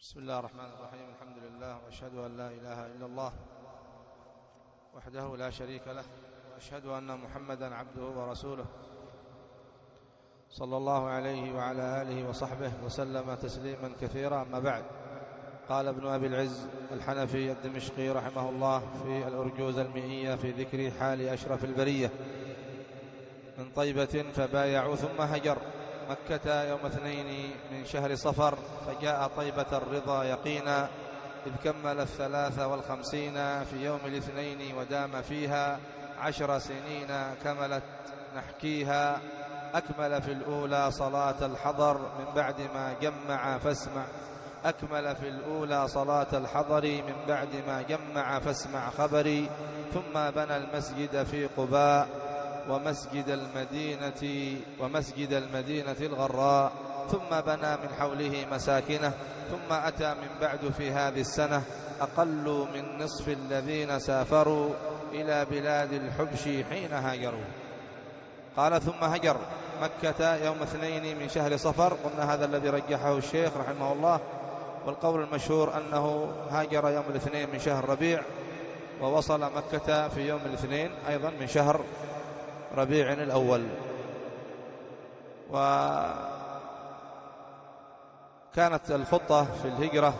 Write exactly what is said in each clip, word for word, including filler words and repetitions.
بسم الله الرحمن الرحيم. الحمد لله وأشهد أن لا إله إلا الله وحده لا شريك له، وأشهد أن محمدا عبده ورسوله صلى الله عليه وعلى آله وصحبه وسلم تسليما كثيرا. أما بعد، قال ابن أبي العز الحنفي الدمشقي رحمه الله في الأرجوز المئية في ذكر حال أشرف البرية من طيبة فبايعوا ثم هجر مكة يوم اثنين من شهر صفر، فجاء طيبة الرضا يقينا إذ كمل الثلاث والخمسين في يوم الاثنين ودام فيها عشر سنين كملت نحكيها. أكمل في الأولى صلاة الحضر من بعد ما جمع فاسمع أكمل في الأولى صلاة الحضر من بعد ما جمع فاسمع خبري. ثم بنى المسجد في قباء ومسجد المدينة ومسجد المدينة الغراء، ثم بنى من حوله مساكنه. ثم أتى من بعد في هذه السنة أقل من نصف الذين سافروا إلى بلاد الحبش حين هاجروا. قال ثم هجر مكة يوم اثنين من شهر صفر، قلنا هذا الذي رجحه الشيخ رحمه الله، والقول المشهور أنه هاجر يوم الاثنين من شهر ربيع، ووصل مكة في يوم الاثنين أيضا من شهر ربيع الأول. وكانت الخطة في الهجرة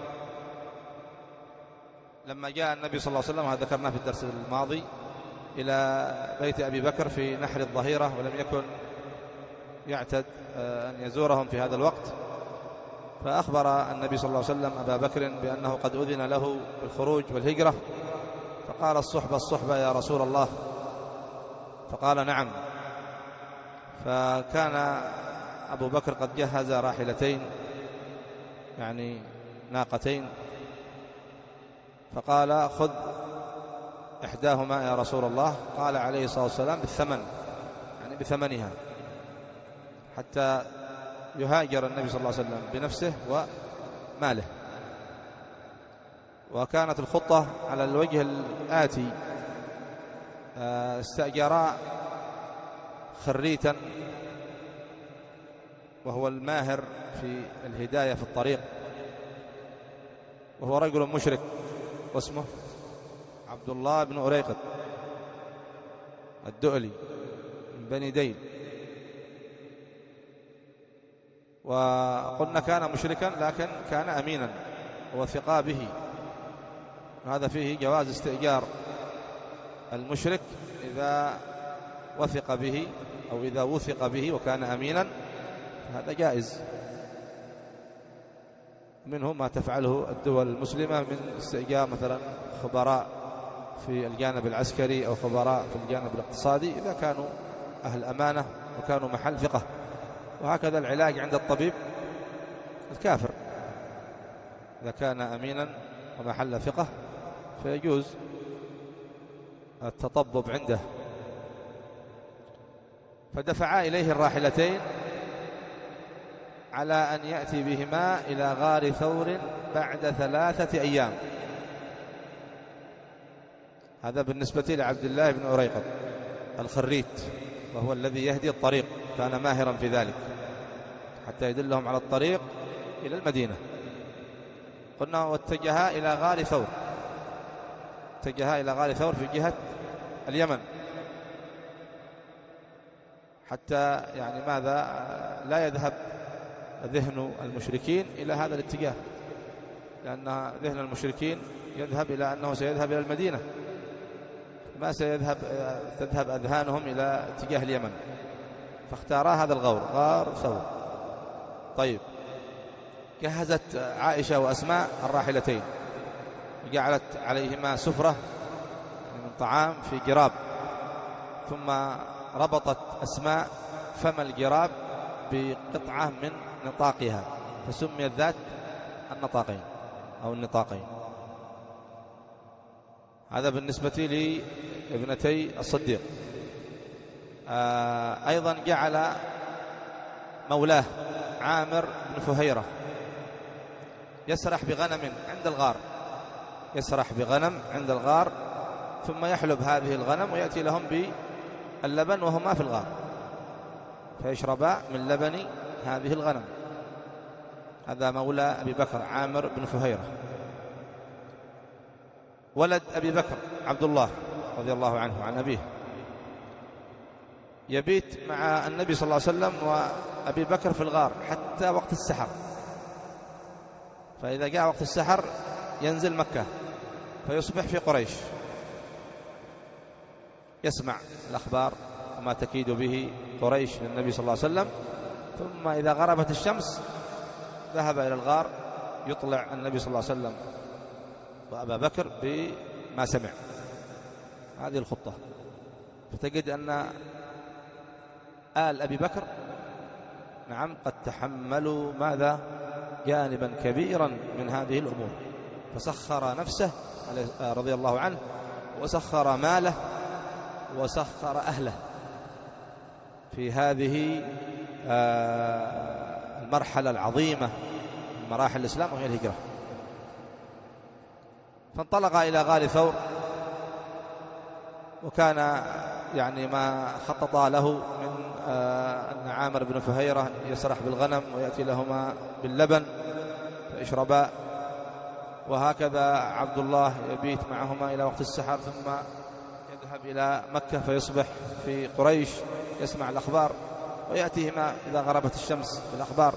لما جاء النبي صلى الله عليه وسلم، هذا ذكرناه في الدرس الماضي، إلى بيت أبي بكر في نحر الظهيرة، ولم يكن يعتد أن يزورهم في هذا الوقت، فأخبر النبي صلى الله عليه وسلم أبا بكر بأنه قد أذن له بالخروج والهجرة، فقال الصحبة الصحبة يا رسول الله، فقال نعم. فكان أبو بكر قد جهز راحلتين، يعني ناقتين، فقال خذ إحداهما يا رسول الله، قال عليه الصلاة والسلام بالثمن، يعني بثمنها، حتى يهاجر النبي صلى الله عليه وسلم بنفسه وماله. وكانت الخطة على الوجه الآتي: استأجرا خريتا وهو الماهر في الهداية في الطريق، وهو رجل مشرك واسمه عبد الله بن أريقط الدؤلي من بني ديل. وقلنا كان مشركا لكن كان أمينا وثقا به، وهذا فيه جواز استئجار المشرك إذا وثق به أو إذا وثق به وكان أمينا، هذا جائز. منه ما تفعله الدول المسلمة من استئجار مثلا خبراء في الجانب العسكري أو خبراء في الجانب الاقتصادي إذا كانوا أهل أمانة وكانوا محل ثقة. وهكذا العلاج عند الطبيب الكافر إذا كان أمينا ومحل ثقة فيجوز التطبب عنده. فدفعا إليه الراحلتين على أن يأتي بهما إلى غار ثور بعد ثلاثة أيام. هذا بالنسبة لعبد الله بن أريقط الخريت، وهو الذي يهدي الطريق، كان ماهرا في ذلك حتى يدلهم على الطريق إلى المدينة. قلنا واتجها إلى غار ثور، اتجها إلى غار ثور في جهة اليمن، حتى يعني ماذا لا يذهب ذهن المشركين إلى هذا الاتجاه، لأن ذهن المشركين يذهب إلى أنه سيذهب إلى المدينة، ما سيذهب تذهب أذهانهم إلى اتجاه اليمن، فاختارا هذا الغور، غار ثور. طيب، جهزت عائشة وأسماء الراحلتين، جعلت عليهما سفرة من طعام في جراب، ثم ربطت أسماء فم الجراب بقطعة من نطاقها، فسميت ذات النطاقين أو النطاقين. هذا بالنسبة لابنتي الصديق. آه أيضا جعل مولاه عامر بن فهيرة يسرح بغنم عند الغار، يسرح بغنم عند الغار، ثم يحلب هذه الغنم ويأتي لهم باللبن وهما في الغار، فيشربا من لبن هذه الغنم. هذا مولى أبي بكر عامر بن فهيرة. ولد أبي بكر عبد الله رضي الله عنه عن أبيه يبيت مع النبي صلى الله عليه وسلم وأبي بكر في الغار حتى وقت السحر، فإذا جاء وقت السحر ينزل مكة فيصبح في قريش يسمع الأخبار وما تكيد به قريش للنبي صلى الله عليه وسلم، ثم إذا غربت الشمس ذهب إلى الغار يطلع النبي صلى الله عليه وسلم وأبا بكر بما سمع. هذه الخطة. فتجد أن آل أبي بكر نعم قد تحملوا ماذا جانبا كبيرا من هذه الأمور، فسخر نفسه رضي الله عنه وسخر ماله وسخر أهله في هذه المرحلة العظيمة من مراحل الإسلام وهي الهجرة. فانطلق إلى غار ثور، وكان يعني ما خطط له من أن عامر بن فهيرة يسرح بالغنم ويأتي لهما باللبن فيشربا، وهكذا عبد الله يبيت معهما إلى وقت السحر ثم يذهب إلى مكة فيصبح في قريش يسمع الأخبار ويأتيهما إذا غربت الشمس بالأخبار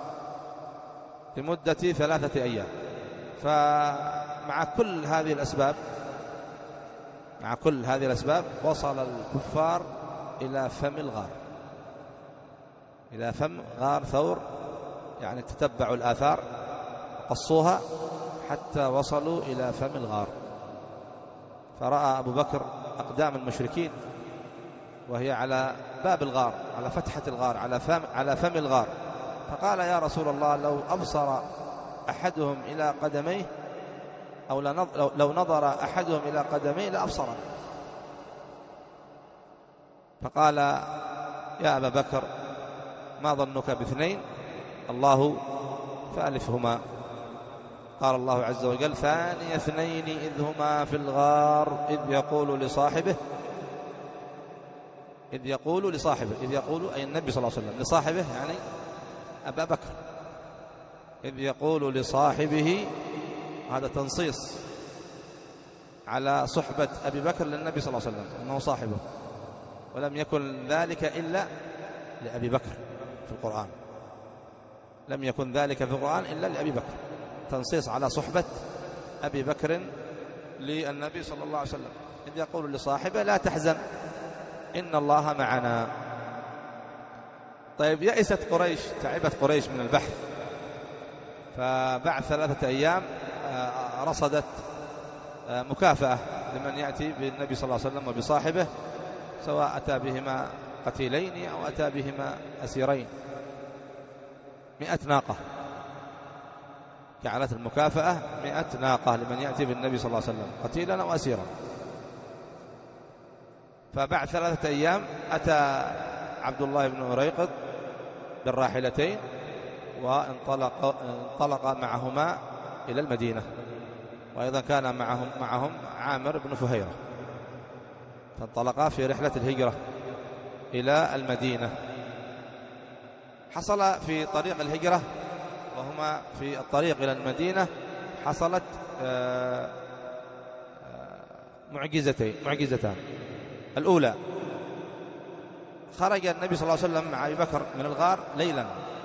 لمدة ثلاثة أيام. فمع كل هذه الأسباب مع كل هذه الأسباب وصل الكفار إلى فم الغار، إلى فم غار ثور، يعني تتبعوا الآثار قصوها حتى وصلوا إلى فم الغار. فرأى أبو بكر أقدام المشركين وهي على باب الغار، على فتحة الغار، على فم, على فم الغار، فقال يا رسول الله لو أبصر أحدهم إلى قدميه أو لو نظر أحدهم إلى قدميه لأبصره. فقال يا أبا بكر ما ظنك باثنين الله ثالثهما. قال الله عز وجل ثاني اثنين إذ هما في الغار إذ يقول لصاحبه إذ يقول لصاحبه إذ يقول أي النبي صلى الله عليه وسلم لصاحبه يعني أبا بكر، إذ يقول لصاحبه، هذا تنصيص على صحبة أبي بكر للنبي صلى الله عليه وسلم أنه صاحبه، ولم يكن ذلك إلا لأبي بكر في القرآن، لم يكن ذلك في القرآن إلا لأبي بكر، تنصيص على صحبة أبي بكر للنبي صلى الله عليه وسلم. إذ يقول لصاحبه لا تحزن إن الله معنا. طيب يئست قريش، تعبت قريش من البحث، فبعد ثلاثة أيام رصدت مكافأة لمن يأتي بالنبي صلى الله عليه وسلم وبصاحبه، سواء أتى بهما قتيلين أو أتى بهما أسيرين، مئة ناقة، جعلت المكافأة مئة ناقة لمن يأتي بالنبي صلى الله عليه وسلم قتيلا أو أسيرا. فبعد ثلاثة أيام أتى عبد الله بن أريقط بالراحلتين وانطلق انطلق معهما إلى المدينة، وأيضا كان معهم معهم عامر بن فهيرة، فانطلقا في رحلة الهجرة إلى المدينة. حصل في طريق الهجرة وهما في الطريق إلى المدينة حصلت معجزتين معجزتان. الأولى خرج النبي صلى الله عليه وسلم مع أبي بكر من الغار ليلا،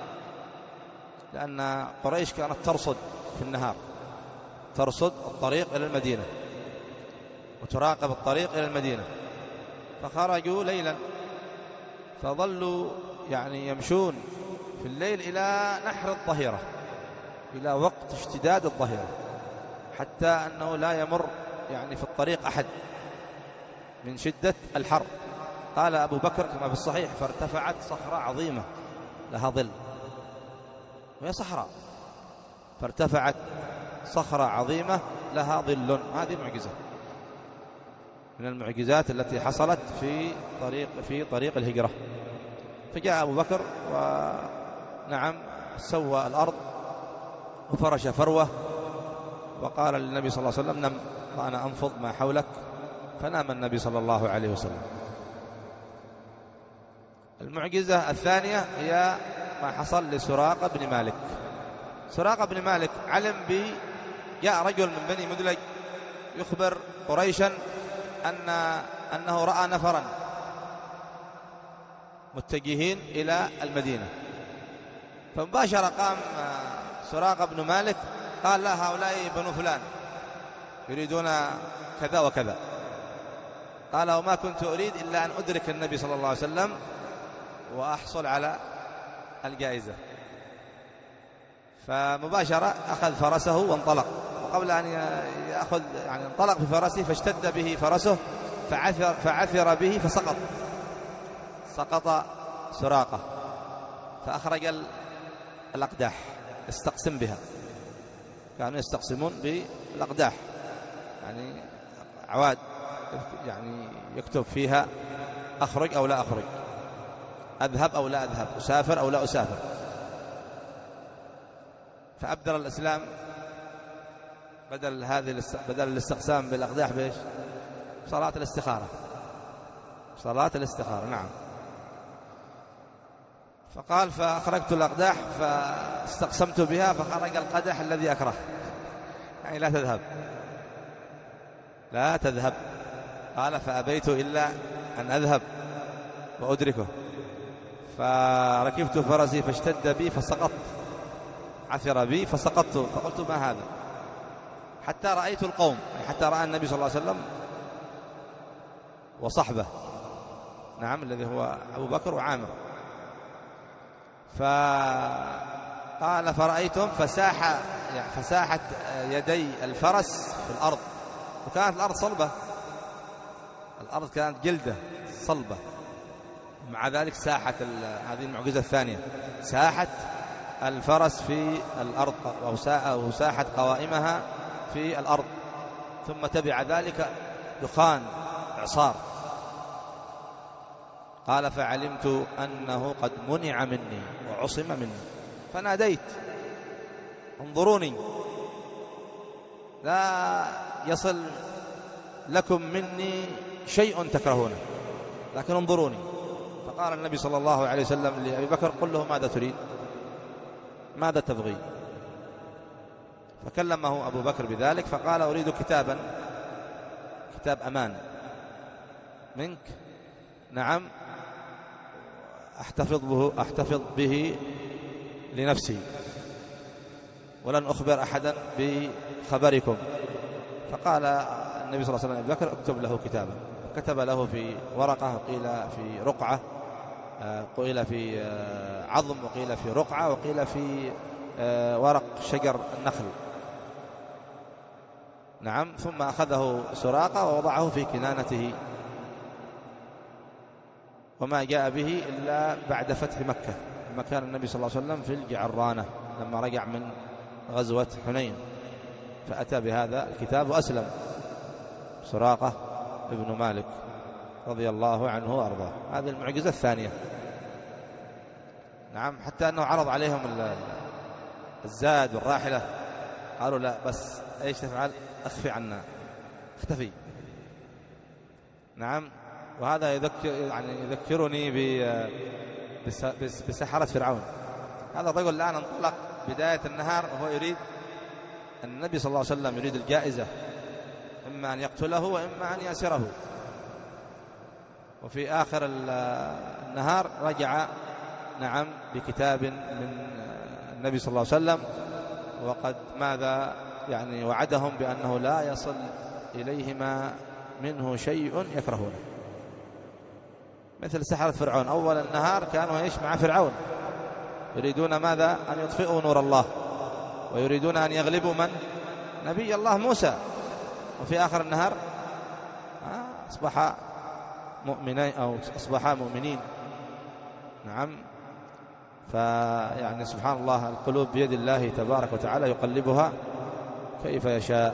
لأن قريش كانت ترصد في النهار، ترصد الطريق إلى المدينة وتراقب الطريق إلى المدينة، فخرجوا ليلا فظلوا يعني يمشون في الليل إلى نحر الظهيرة، إلى وقت اشتداد الظهيرة، حتى أنه لا يمر يعني في الطريق أحد من شدة الحر. قال أبو بكر كما في الصحيح فارتفعت صخرة عظيمة لها ظل، وهي صحراء، فارتفعت صخرة عظيمة لها ظل. هذه معجزة من المعجزات التي حصلت في طريق في طريق الهجرة. فجاء أبو بكر ونعم سوى الأرض وفرش فروة وقال للنبي صلى الله عليه وسلم نم وأنا أنفض ما حولك، فنام النبي صلى الله عليه وسلم. المعجزة الثانية هي ما حصل لسراقة بن مالك سراقة بن مالك علم ب جاء رجل من بني مدلج يخبر قريشا أن أنه رأى نفرا متجهين إلى المدينة، فمباشرة قام سراقة بن مالك قال لا، هؤلاء بنو فلان يريدون كذا وكذا. قال وما كنت أريد إلا أن أدرك النبي صلى الله عليه وسلم وأحصل على الجائزة. فمباشرة أخذ فرسه وانطلق، وقبل أن يأخذ يعني انطلق بفرسه فاشتد به فرسه فعثر, فعثر به فسقط، سقط سراقة، فأخرج الأقداح يستقسم بها، كانوا يستقسمون بالأقداح يعني عواد يعني يكتب فيها أخرج أو لا أخرج، أذهب أو لا أذهب، أسافر أو لا أسافر. فأبدل الإسلام بدل هذه بدل الاستقسام بالأقداح بإيش؟ صلاة الاستخارة، صلاة الاستخارة. نعم. فقال فأخرجت الأقداح فاستقسمت بها فخرج القدح الذي أكره، يعني لا تذهب لا تذهب. قال فأبيت إلا أن أذهب وأدركه، فركبت فرسي فاشتد بي فسقطت، عثر بي فسقطت، فقلت ما هذا؟ حتى رأيت القوم، حتى رأى النبي صلى الله عليه وسلم وصحبه، نعم، الذي هو أبو بكر وعامر. فقال فرأيتم فساح يعني فساحت يدي الفرس في الأرض، وكانت الأرض صلبة، الأرض كانت جلدة صلبة، مع ذلك ساحت هذه المعجزة الثانية، ساحت الفرس في الأرض أو ساحت قوائمها في الأرض، ثم تبع ذلك دخان إعصار. قال فعلمت أنه قد منع مني وعصم مني، فناديت انظروني لا يصل لكم مني شيء تكرهونه، لكن انظروني. فقال النبي صلى الله عليه وسلم لأبي بكر قل له ماذا تريد، ماذا تبغي؟ فكلمه أبو بكر بذلك، فقال أريد كتابا، كتاب أمان منك، نعم، أحتفظ به, أحتفظ به لنفسي ولن أخبر أحدا بخبركم. فقال النبي صلى الله عليه وسلم أبي بكر اكتب له كتابا، كتب له في ورقة، وقيل في رقعة، وقيل في عظم، وقيل في رقعة، وقيل في ورق شجر النخل، نعم. ثم أخذه سراقة ووضعه في كنانته، وما جاء به إلا بعد فتح مكة، لما كان النبي صلى الله عليه وسلم في الجعرانة لما رجع من غزوة حنين، فأتى بهذا الكتاب وأسلم سراقة ابن مالك رضي الله عنه وأرضاه. هذه المعجزة الثانية، نعم. حتى أنه عرض عليهم الزاد والراحلة، قالوا لا بس ايش تفعل؟ اخفي عنا، اختفي، نعم. وهذا يذكر يعني يذكرني بسحرة فرعون. هذا الرجل الآن انطلق بداية النهار وهو يريد النبي صلى الله عليه وسلم، يريد الجائزة، إما أن يقتله وإما أن يأسره. وفي آخر النهار رجع، نعم، بكتاب من النبي صلى الله عليه وسلم، وقد ماذا يعني وعدهم بأنه لا يصل إليهما منه شيء يكرهونه، مثل سحرة فرعون. أول النهار كانوا يعيش مع فرعون، يريدون ماذا؟ أن يطفئوا نور الله، ويريدون أن يغلبوا من؟ نبي الله موسى. وفي آخر النهار أصبح مؤمنين أو أصبح مؤمنين، نعم. فيعني سبحان الله، القلوب بيد الله تبارك وتعالى يقلبها كيف يشاء.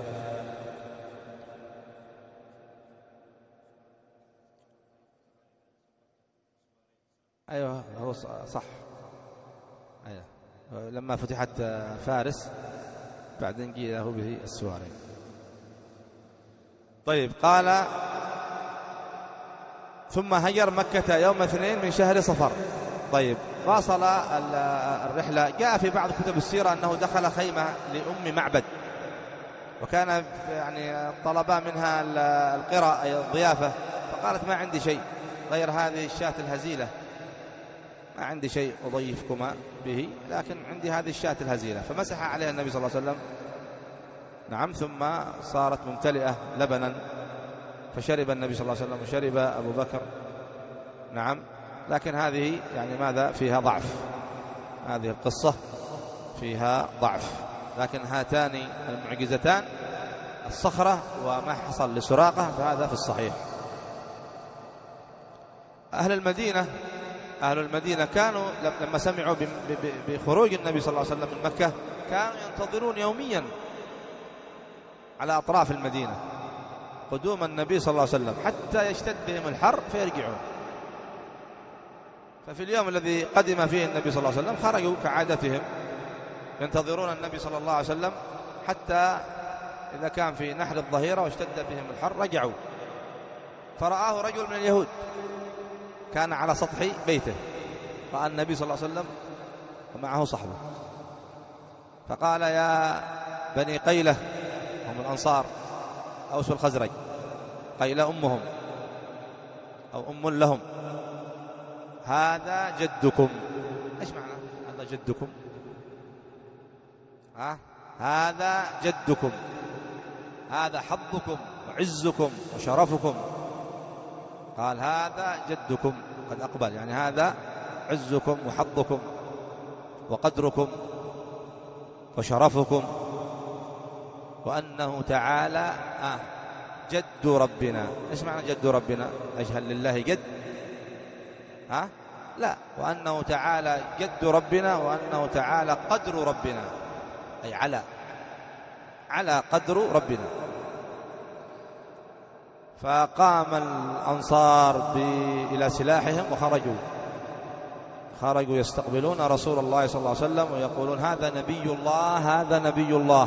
أيوة هو صح، أيوة. لما فتحت فارس بعدين جي له به السوارين. طيب، قال ثم هجر مكة يوم اثنين من شهر صفر. طيب، واصل الرحلة. جاء في بعض كتب السيرة أنه دخل خيمة لأم معبد، وكان يعني طلبا منها القراءة أي الضيافة، فقالت ما عندي شيء غير هذه الشاة الهزيلة، ما عندي شيء أضيفكما به، لكن عندي هذه الشاة الهزيلة. فمسح عليها النبي صلى الله عليه وسلم، نعم، ثم صارت ممتلئة لبنا، فشرب النبي صلى الله عليه وسلم وشرب أبو بكر، نعم. لكن هذه يعني ماذا فيها ضعف، هذه القصة فيها ضعف. لكن هاتان المعجزتان الصخرة وما حصل لسراقة فهذا في الصحيح. أهل المدينة أهل المدينة كانوا لما سمعوا بخروج النبي صلى الله عليه وسلم من مكة كانوا ينتظرون يوميا على أطراف المدينة قدوم النبي صلى الله عليه وسلم حتى يشتد بهم الحر فيرجعون. ففي اليوم الذي قدم فيه النبي صلى الله عليه وسلم خرجوا كعادتهم ينتظرون النبي صلى الله عليه وسلم حتى إذا كان في نحر الظهيرة واشتد بهم الحر رجعوا، فرآه رجل من اليهود كان على سطح بيته، رأى النبي صلى الله عليه وسلم ومعه صحبه، فقال يا بني قيلة، هم الأنصار أوس الخزرج، قيلة أمهم أو أم لهم، هذا جدكم. إيش معنى هذا جدكم؟ ها؟ هذا جدكم، هذا حظكم وعزكم وشرفكم. قال هذا جدكم قد أقبل، يعني هذا عزكم وحظكم وقدركم وشرفكم، وأنه تعالى آه جد ربنا. إيش معنى جد ربنا؟ أجهل لله جد؟ ها؟ لا، وأنه تعالى جد ربنا، وأنه تعالى قدر ربنا، أي على على قدر ربنا. فقام الأنصار إلى سلاحهم وخرجوا خرجوا يستقبلون رسول الله صلى الله عليه وسلم ويقولون هذا نبي الله، هذا نبي الله.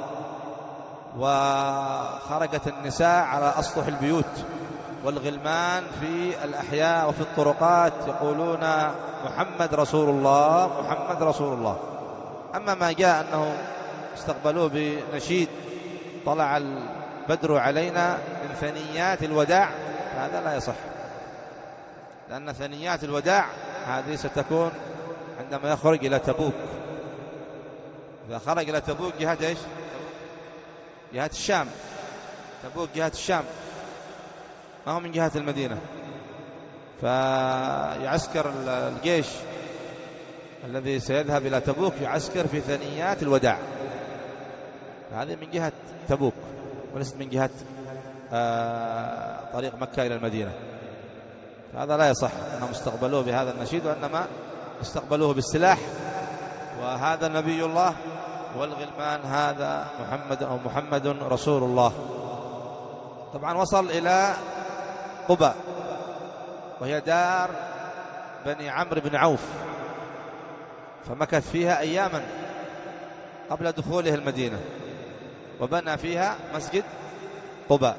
وخرجت النساء على أسطح البيوت والغلمان في الأحياء وفي الطرقات يقولون محمد رسول الله، محمد رسول الله. أما ما جاء أنه استقبلوه بنشيد طلع البدر علينا من ثنيات الوداع، هذا لا يصح، لأن ثنيات الوداع هذه ستكون عندما يخرج إلى تبوك. إذا خرج إلى تبوك جهة إيش؟ جهة الشام. تبوك جهة الشام، ما هو من جهة المدينة. فيعسكر الجيش الذي سيذهب إلى تبوك يعسكر في ثنيات الوداع، هذه من جهة تبوك وليست من جهة آه طريق مكة إلى المدينة. هذا لا يصح أنهم استقبلوه بهذا النشيد، وإنما استقبلوه بالسلاح، وهذا نبي الله، والغلمان هذا محمد أو محمد رسول الله. طبعا وصل إلى قباء وهي دار بني عمرو بن عوف، فمكث فيها أياما قبل دخوله المدينة، وبنى فيها مسجد قباء.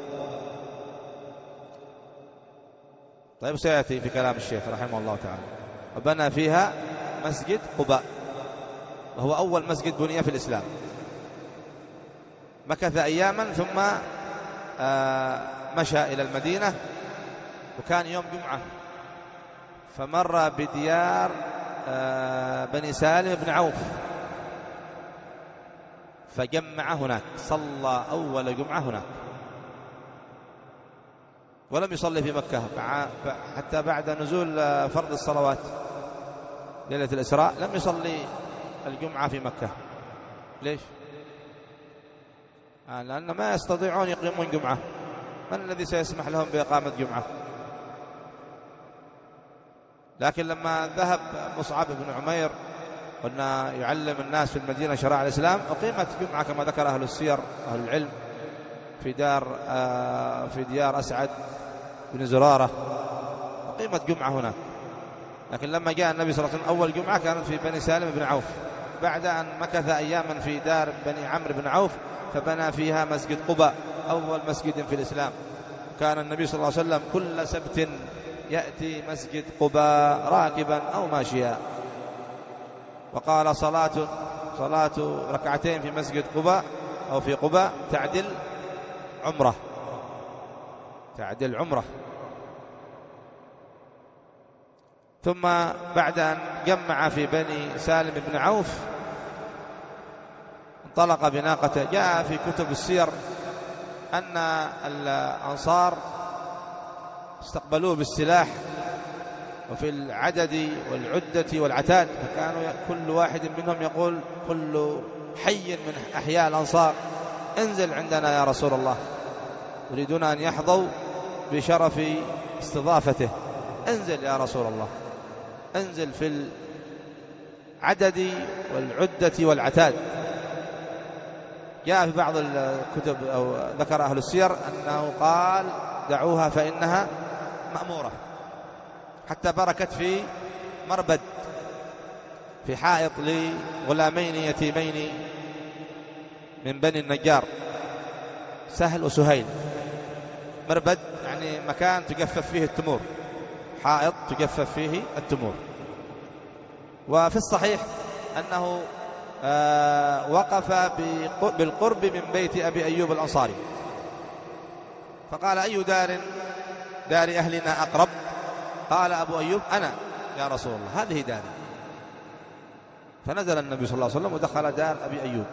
طيب سيأتي في كلام الشيخ رحمه الله تعالى. وبنى فيها مسجد قباء، وهو أول مسجد بني في الإسلام. مكث أياما ثم مشى إلى المدينة، وكان يوم جمعة، فمر بديار بني سالم بن عوف فجمع هناك، صلى أول جمعة هناك، ولم يصلي في مكة حتى بعد نزول فرض الصلوات ليلة الإسراء، لم يصلي الجمعة في مكة. ليش؟ آه لأن ما يستطيعون يقيمون جمعة، من الذي سيسمح لهم بإقامة جمعة؟ لكن لما ذهب مصعب بن عمير قلنا يعلم الناس في المدينة شرائع الإسلام، أقيمت جمعة كما ذكر أهل السير أهل العلم في دار آه في ديار أسعد بن زرارة، أقيمت جمعة هناك. لكن لما جاء النبي صلى الله عليه وسلم أول جمعة كانت في بني سالم بن عوف، بعد أن مكث أياما في دار بني عمرو بن عوف فبنى فيها مسجد قباء، أول مسجد في الإسلام. كان النبي صلى الله عليه وسلم كل سبت يأتي مسجد قباء راكبا أو ماشيا، وقال صلاة صلاة ركعتين في مسجد قباء أو في قباء تعدل عمرة، تعدل عمرة. ثم بعد أن جمع في بني سالم بن عوف انطلق بناقته. جاء في كتب السير أن الأنصار استقبلوه بالسلاح وفي العدد والعدة والعتاد، فكانوا كل واحد منهم يقول كل حي من أحياء الأنصار انزل عندنا يا رسول الله، يريدون أن يحظوا بشرف استضافته. انزل يا رسول الله، انزل في العدد والعدة والعتاد. جاء في بعض الكتب أو ذكر أهل السير أنه قال دعوها فإنها مأمورة، حتى بركت في مربد في حائط لغلامين يتيمين من بني النجار، سهل وسهيل. مربد يعني مكان تجفف فيه التمور، حائط تجفف فيه التمور. وفي الصحيح أنه آه وقف بالقرب من بيت أبي أيوب الأنصاري، فقال أي دار دار أهلنا أقرب؟ قال أبو أيوب أنا يا رسول الله، هذه داري. فنزل النبي صلى الله عليه وسلم ودخل دار أبي أيوب،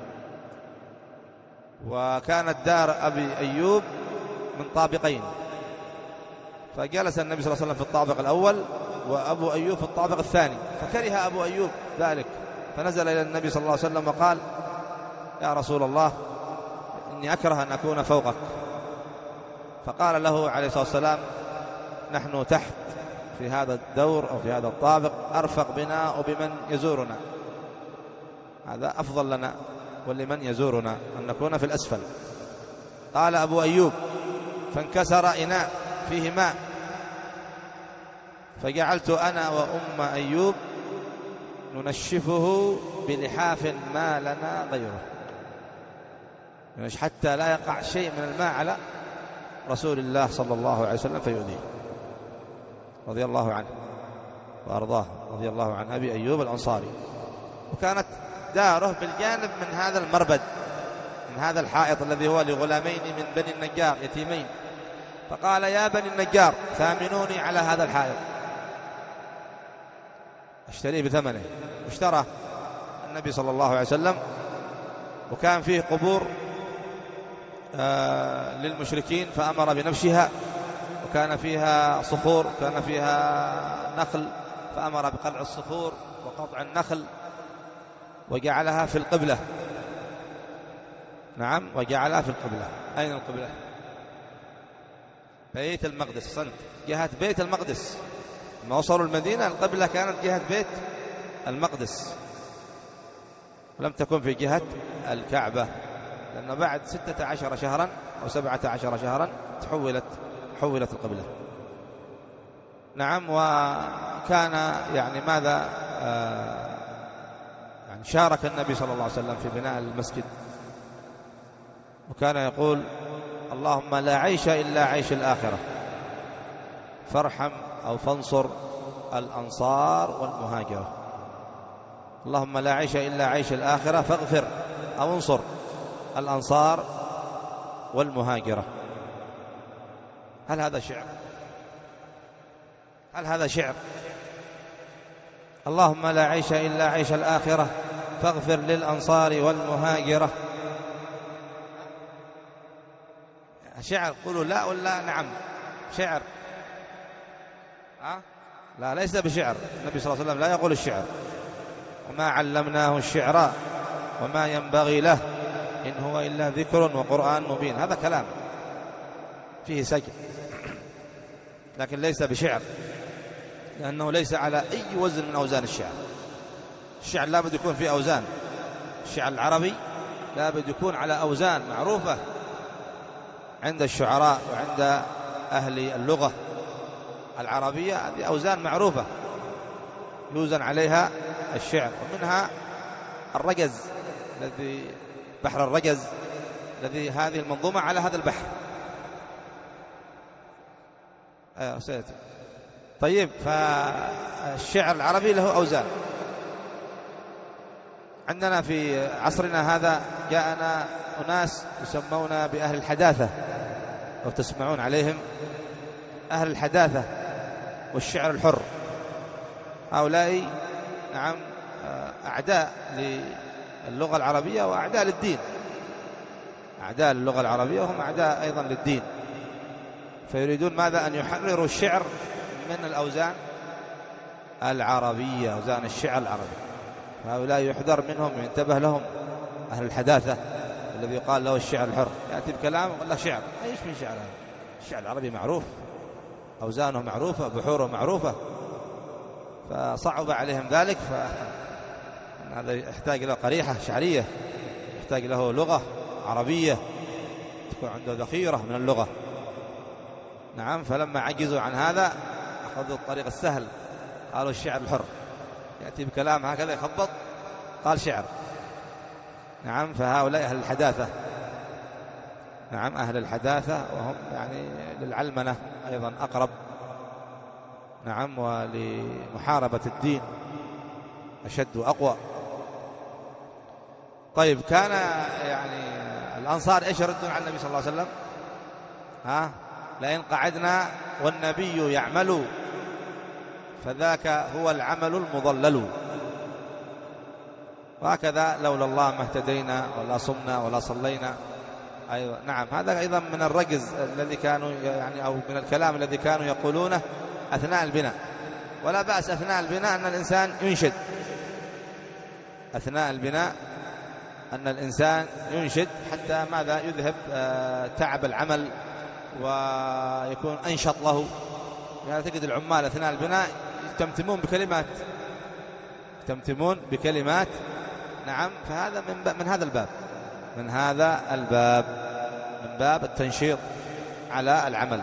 وكانت دار أبي أيوب من طابقين، فجلس النبي صلى الله عليه وسلم في الطابق الأول وأبو أيوب في الطابق الثاني، فكره أبو أيوب ذلك، فنزل إلى النبي صلى الله عليه وسلم وقال يا رسول الله إني أكره أن أكون فوقك. فقال له عليه الصلاة والسلام نحن تحت في هذا الدور أو في هذا الطابق أرفق بنا وبمن يزورنا، هذا أفضل لنا ولمن يزورنا أن نكون في الأسفل. قال أبو أيوب فانكسر إناء فيه ماء، فجعلت أنا وأم أيوب ننشفه بلحاف ما لنا غيره، حتى لا يقع شيء من الماء على رسول الله صلى الله عليه وسلم فيؤذيه، رضي الله عنه وأرضاه، رضي الله عن أبي أيوب الأنصاري. وكانت داره بالجانب من هذا المربد، من هذا الحائط الذي هو لغلامين من بني النجار يتيمين. فقال يا بني النجار ثامنوني على هذا الحائط، اشتريه بثمنه. اشترى النبي صلى الله عليه وسلم، وكان فيه قبور آه للمشركين فأمر بنبشها، وكان فيها صخور، كان فيها نخل فأمر بقلع الصخور وقطع النخل، وجعلها في القبلة. نعم، وجعلها في القبلة. أين القبلة؟ بيت المقدس، صنت جهة بيت المقدس. لما وصلوا المدينة القبلة كانت جهة بيت المقدس، ولم تكن في جهة الكعبة، لأن بعد ستة عشر شهرا أو سبعة عشر شهرا تحولت حولت القبلة. نعم. وكان يعني ماذا آه يعني شارك النبي صلى الله عليه وسلم في بناء المسجد، وكان يقول اللهم لا عيش إلا عيش الآخرة، فارحم أو فانصر الأنصار والمهاجرة. اللهم لا عيش إلا عيش الآخرة فاغفر أو انصر الأنصار والمهاجرة. هل هذا شعر؟ هل هذا شعر؟ اللهم لا عيش إلا عيش الآخرة فاغفر للأنصار والمهاجرة. شعر؟ قولوا لا ولا نعم شعر. أه؟ لا، ليس بشعر. النبي صلى الله عليه وسلم لا يقول الشعر، وما علمناه الشعر وما ينبغي له إن هو إلا ذكر وقرآن مبين. هذا كلام فيه سجن، لكن ليس بشعر، لأنه ليس على أي وزن من أوزان الشعر. الشعر لابد يكون فيه أوزان، الشعر العربي لابد يكون على أوزان معروفة عند الشعراء وعند أهل اللغة العربية. هذه أوزان معروفة يوزن عليها الشعر، ومنها الرجز الذي بحر الرجز الذي هذه المنظومة على هذا البحر. آه سيدي. طيب، فالشعر العربي له أوزان، عندنا في عصرنا هذا جاءنا أناس يسمون بأهل الحداثة، لو تسمعون عليهم، أهل الحداثة والشعر الحر. هؤلاء نعم أعداء للغة العربية وأعداء للدين، أعداء للغة العربية وهم أعداء أيضا للدين، فيريدون ماذا؟ أن يحرروا الشعر من الأوزان العربية، أوزان الشعر العربي. هؤلاء يحذر منهم وينتبه لهم. أهل الحداثة الذي يقال له الشعر الحر، يأتي بكلام يقول له شعر، أيش من شعر؟ الشعر العربي معروف، أوزانه معروفة، بحوره معروفة، فصعب عليهم ذلك. فهذا يحتاج له قريحة شعرية، يحتاج له لغة عربية تكون عنده ذخيرة من اللغة. نعم، فلما عجزوا عن هذا أخذوا الطريق السهل، قالوا الشعر الحر، يأتي بكلام هكذا يخبط قال شعر. نعم، فهؤلاء أهل الحداثة. نعم، أهل الحداثة، وهم يعني للعلمنة أيضا أقرب. نعم، ولمحاربة الدين أشد وأقوى. طيب، كان يعني الأنصار إيش يردون على النبي صلى الله عليه وسلم؟ ها، لئن قعدنا والنبي يعمل فذاك هو العمل المضلل، وهكذا لولا الله ما اهتدينا ولا صمنا ولا صلينا. أيضا نعم، هذا أيضا من الرجز الذي كانوا يعني، أو من الكلام الذي كانوا يقولونه أثناء البناء. ولا بأس أثناء البناء أن الإنسان ينشد، أثناء البناء أن الإنسان ينشد حتى ماذا؟ يذهب تعب العمل ويكون أنشط له. يعني تجد العمال أثناء البناء تمتمون بكلمات، تمتمون بكلمات. نعم، فهذا من, من هذا الباب، من هذا الباب، من باب التنشيط على العمل.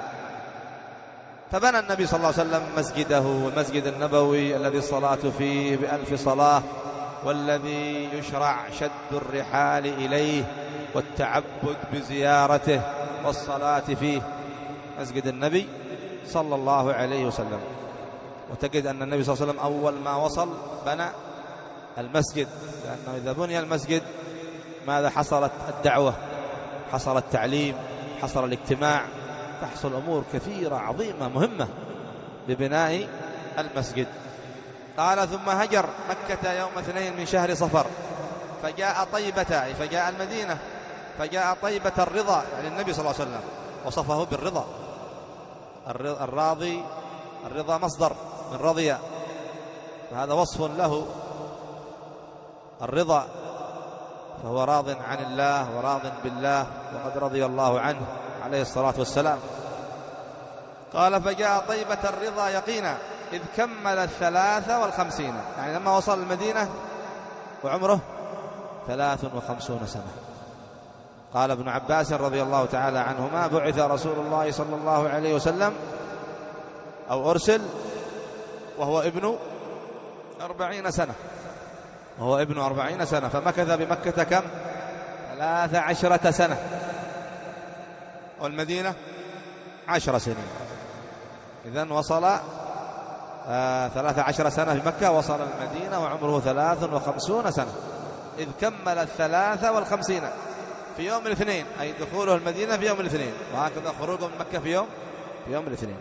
فبنى النبي صلى الله عليه وسلم مسجده والمسجد النبوي الذي الصلاة فيه بألف صلاة، والذي يشرع شد الرحال إليه والتعبد بزيارته والصلاة فيه، مسجد النبي صلى الله عليه وسلم. وتجد أن النبي صلى الله عليه وسلم أول ما وصل بنى المسجد، لأنه إذا بني المسجد ماذا؟ حصلت الدعوة، حصل التعليم، حصل الاجتماع، تحصل أمور كثيرة عظيمة مهمة ببناء المسجد. قال: ثم هجر مكة يوم اثنين من شهر صفر، فجاء طيبة، فجاء المدينة، فجاء طيبة الرضا. يعني النبي صلى الله عليه وسلم وصفه بالرضا، الراضي، الرضا مصدر من رضي، فهذا وصف له، الرضا، فهو راض عن الله وراض بالله، وقد رضي الله عنه عليه الصلاة والسلام. قال: فجاء طيبة الرضا يقينا إذ كمل الثلاثة والخمسين، يعني لما وصل المدينة وعمره ثلاث وخمسون سنة. قال ابن عباس رضي الله تعالى عنهما: بعث رسول الله صلى الله عليه وسلم أو أرسل وهو ابن أربعين سنة، وهو ابن أربعين سنة، فمكث بمكة كم؟ ثلاث عشرة سنة، والمدينة عشر سنين. إذن وصل آه ثلاث عشر سنة في مكة، وصل المدينة وعمره ثلاث وخمسون سنة، إذ كمل الثلاثة والخمسين في يوم الاثنين، أي دخوله المدينة في يوم الاثنين، وهكذا خروجه من مكة في يوم في يوم الاثنين.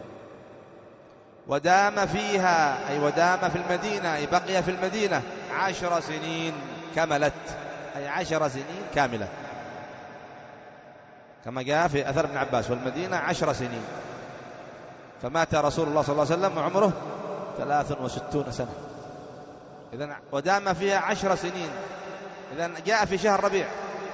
ودام فيها، أي ودام في المدينة، أي بقي في المدينة عشر سنين كملت، أي عشر سنين كاملة، كما جاء في أثر ابن عباس: والمدينة عشر سنين. فمات رسول الله صلى الله عليه وسلم وعمره ثلاث وستون سنة. إذن ودام فيها عشر سنين. إذن جاء في شهر ربيع،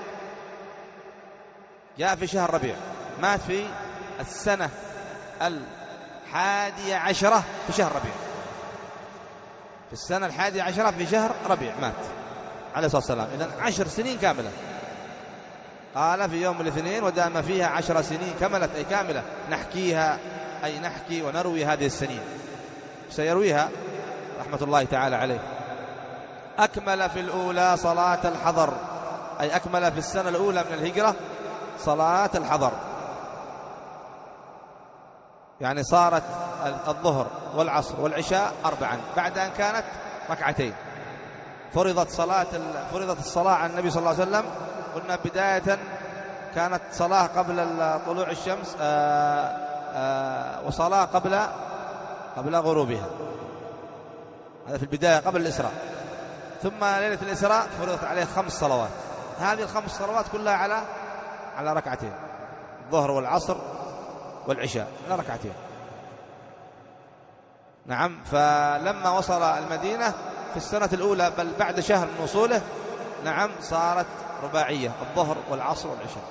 جاء في شهر ربيع، مات في السنة الحادية عشرة في شهر ربيع، في السنة الحادية عشرة في شهر ربيع مات عليه الصلاة والسلام. إذن عشر سنين كاملة. قال: في يوم الاثنين ودام فيها عشر سنين كملت، أي كاملة، نحكيها، أي نحكي ونروي هذه السنين، سيرويها رحمة الله تعالى عليه. أكمل في الأولى صلاة الحضر، أي أكمل في السنة الأولى من الهجرة صلاة الحضر، يعني صارت الظهر والعصر والعشاء أربعا بعد أن كانت ركعتين. فرضت صلاة فرضت الصلاة على النبي صلى الله عليه وسلم. قلنا بداية كانت صلاة قبل طلوع الشمس آآ آآ وصلاة قبل قبل غروبها، هذا في البداية قبل الإسراء. ثم ليلة الإسراء فرضت عليه خمس صلوات، هذه الخمس صلوات كلها على على ركعتين، الظهر والعصر والعشاء على ركعتين. نعم. فلما وصل المدينة في السنة الأولى بل بعد شهر من وصوله، نعم، صارت رباعية، الظهر والعصر والعشاء.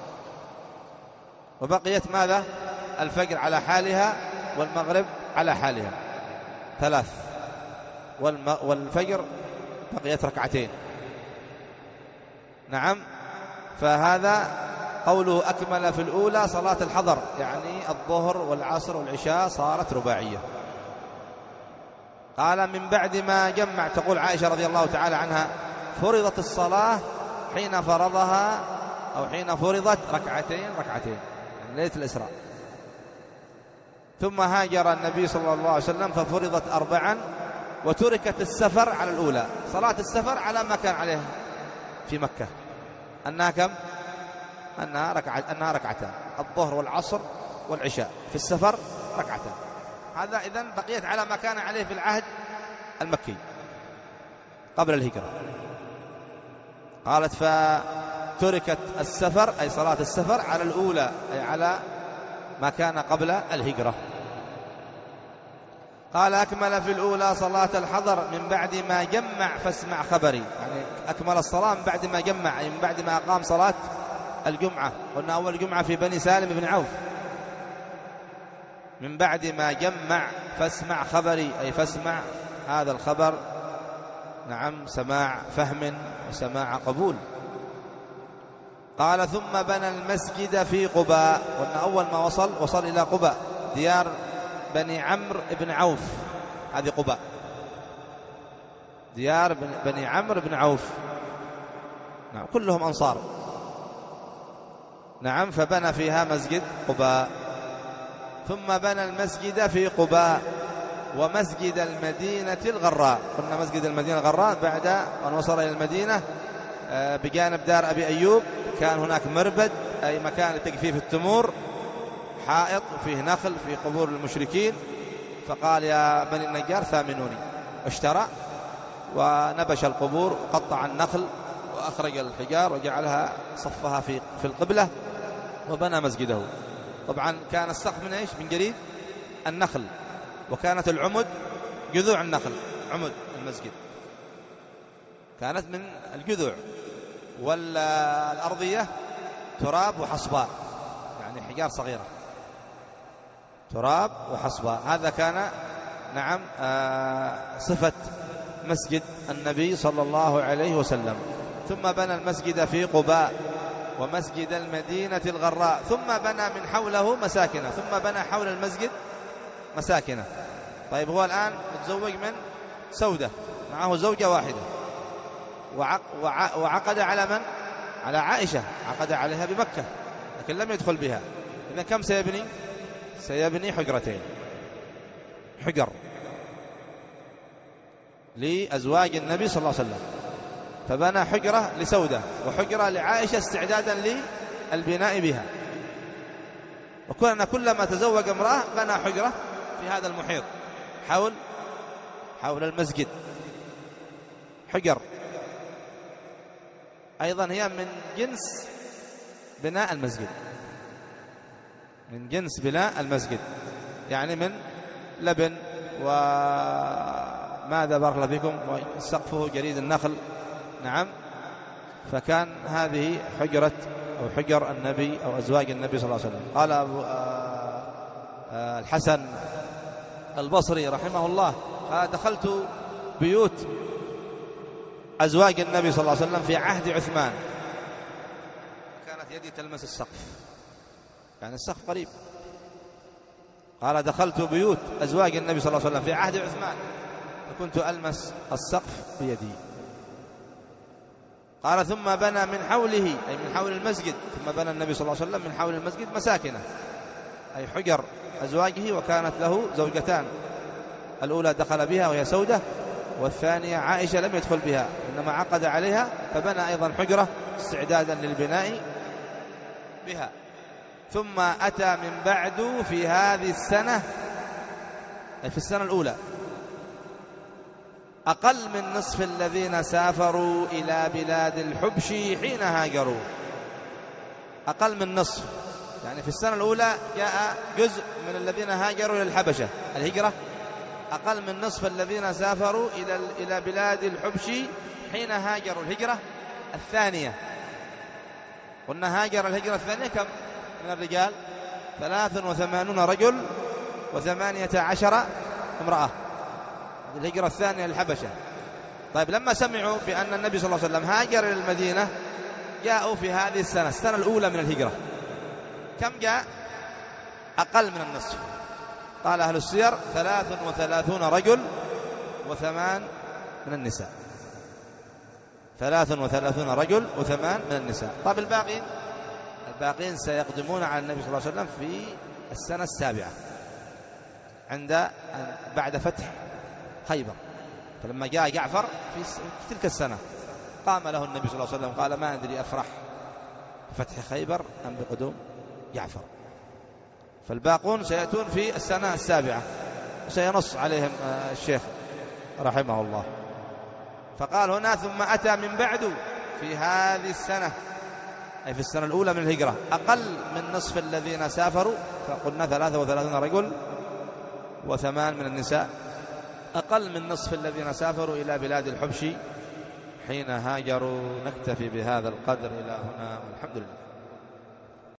وبقيت ماذا؟ الفجر على حالها والمغرب على حالها، ثلاث، والفجر بقيت ركعتين. نعم. فهذا قوله أكمل في الأولى صلاة الحضر، يعني الظهر والعصر والعشاء صارت رباعية. قال من بعد ما جمع، تقول عائشة رضي الله تعالى عنها: فرضت الصلاة حين فرضها أو حين فرضت ركعتين ركعتين، يعني ليلة الإسراء. ثم هاجر النبي صلى الله عليه وسلم ففرضت أربعا، وتركت السفر على الأولى. صلاة السفر على ما كان عليه في مكة، أنها كم؟ أنها ركعة أنها ركعتان، الظهر والعصر والعشاء، في السفر ركعتان. هذا إذن بقيت على ما كان عليه في العهد المكي قبل الهجرة. قالت: فتركت السفر أي صلاة السفر على الأولى، أي على ما كان قبل الهجرة. قال: أكمل في الأولى صلاة الحضر من بعد ما جمع فاسمع خبري، يعني أكمل الصلاة من بعد ما جمع، أي من بعد ما أقام صلاة الجمعة. قلنا أول جمعة في بني سالم بن عوف. من بعد ما جمع فاسمع خبري، أي فاسمع هذا الخبر، نعم، سماع فهم وسماع قبول. قال: ثم بنى المسجد في قباء. قلنا أول ما وصل وصل إلى قباء، ديار بني عمرو بن عوف، هذه قباء، ديار بني عمرو بن عوف، نعم، كلهم أنصار. نعم. فبنى فيها مسجد قباء. ثم بنى المسجد في قباء ومسجد المدينة الغراء. قلنا مسجد المدينة الغراء بعد أن وصل إلى المدينة بجانب دار أبي أيوب كان هناك مربد، أي مكان لتجفيف التمور، حائط فيه نخل في قبور المشركين. فقال: يا بني النجار ثامنوني. اشترى ونبش القبور، قطع النخل وأخرج الحجار وجعلها صفها في في القبلة، وبنى مسجده. طبعا كان السقف من ايش؟ من جريد النخل، وكانت العمد جذوع النخل، عمد المسجد كانت من الجذوع، والأرضية تراب وحصباء، يعني حجار صغيرة، تراب وحصباء. هذا كان، نعم، آه صفة مسجد النبي صلى الله عليه وسلم. ثم بنى المسجد في قباء ومسجد المدينة الغراء. ثم بنى من حوله مساكنه، ثم بنى حول المسجد مساكنه. طيب، هو الآن متزوج من سودة، معه زوجة واحدة، وعقد على من؟ على عائشة، عقد عليها بمكة، لكن لم يدخل بها. إذن كم سيبني؟ سيبني حجرتين، حجر لأزواج النبي صلى الله عليه وسلم. فبنى حجرة لسودة وحجرة لعائشة استعدادا للبناء بها. وكنا كلما تزوج امرأة بنى حجرة في هذا المحيط حول حول المسجد، حجر أيضا هي من جنس بناء المسجد، من جنس بناء المسجد، يعني من لبن وماذا بارك الله فيكم، وسقفه جريد النخل. نعم. فكان هذه حجرة أو حجر النبي أو أزواج النبي صلى الله عليه وسلم. قال أبو الحسن البصري رحمه الله: قال: دخلت بيوت أزواج النبي صلى الله عليه وسلم في عهد عثمان، كانت يدي تلمس السقف، يعني السقف قريب. قال: دخلت بيوت أزواج النبي صلى الله عليه وسلم في عهد عثمان فكنت ألمس السقف بيدي. قال: ثم بنى من حوله، أي من حول المسجد، ثم بنى النبي صلى الله عليه وسلم من حول المسجد مساكنه، أي حجر أزواجه. وكانت له زوجتان، الأولى دخل بها وهي سودة، والثانية عائشة لم يدخل بها إنما عقد عليها فبنى أيضا حجرة استعدادا للبناء بها. ثم أتى من بعد في هذه السنة، في السنة الأولى، أقل من نصف الذين سافروا إلى بلاد الحبش حين هاجروا. أقل من نصف، يعني في السنة الأولى جاء جزء من الذين هاجروا إلى الحبشة الهجرة، أقل من نصف الذين سافروا إلى إلى بلاد الحبش حين هاجروا الهجرة الثانية. قلنا هاجر الهجرة الثانية كم من الرجال؟ ثلاث وثمانون رجل وثمانية عشر امرأة، الهجرة الثانية للحبشة. طيب لما سمعوا بأن النبي صلى الله عليه وسلم هاجر إلى المدينة جاءوا في هذه السنة، السنة الأولى من الهجرة، كم جاء؟ أقل من النصف. قال أهل السير ثلاث وثلاثون رجل وثمان من النساء، ثلاث وثلاثون رجل وثمان من النساء. طيب الباقين الباقين سيقدمون على النبي صلى الله عليه وسلم في السنة السابعة عند بعد فتح خيبر. فلما جاء جعفر في تلك السنة قام له النبي صلى الله عليه وسلم قال ما أدري أفرح بفتح خيبر أم بقدوم جعفر. فالباقون سيأتون في السنة السابعة سينص عليهم الشيخ رحمه الله. فقال هنا ثم أتى من بعد في هذه السنة، أي في السنة الأولى من الهجرة، أقل من نصف الذين سافروا، فقلنا ثلاثة وثلاثون رجل وثمان من النساء، أقل من نصف الذين سافروا إلى بلاد الحبش حين هاجروا. نكتفي بهذا القدر إلى هنا والحمد لله.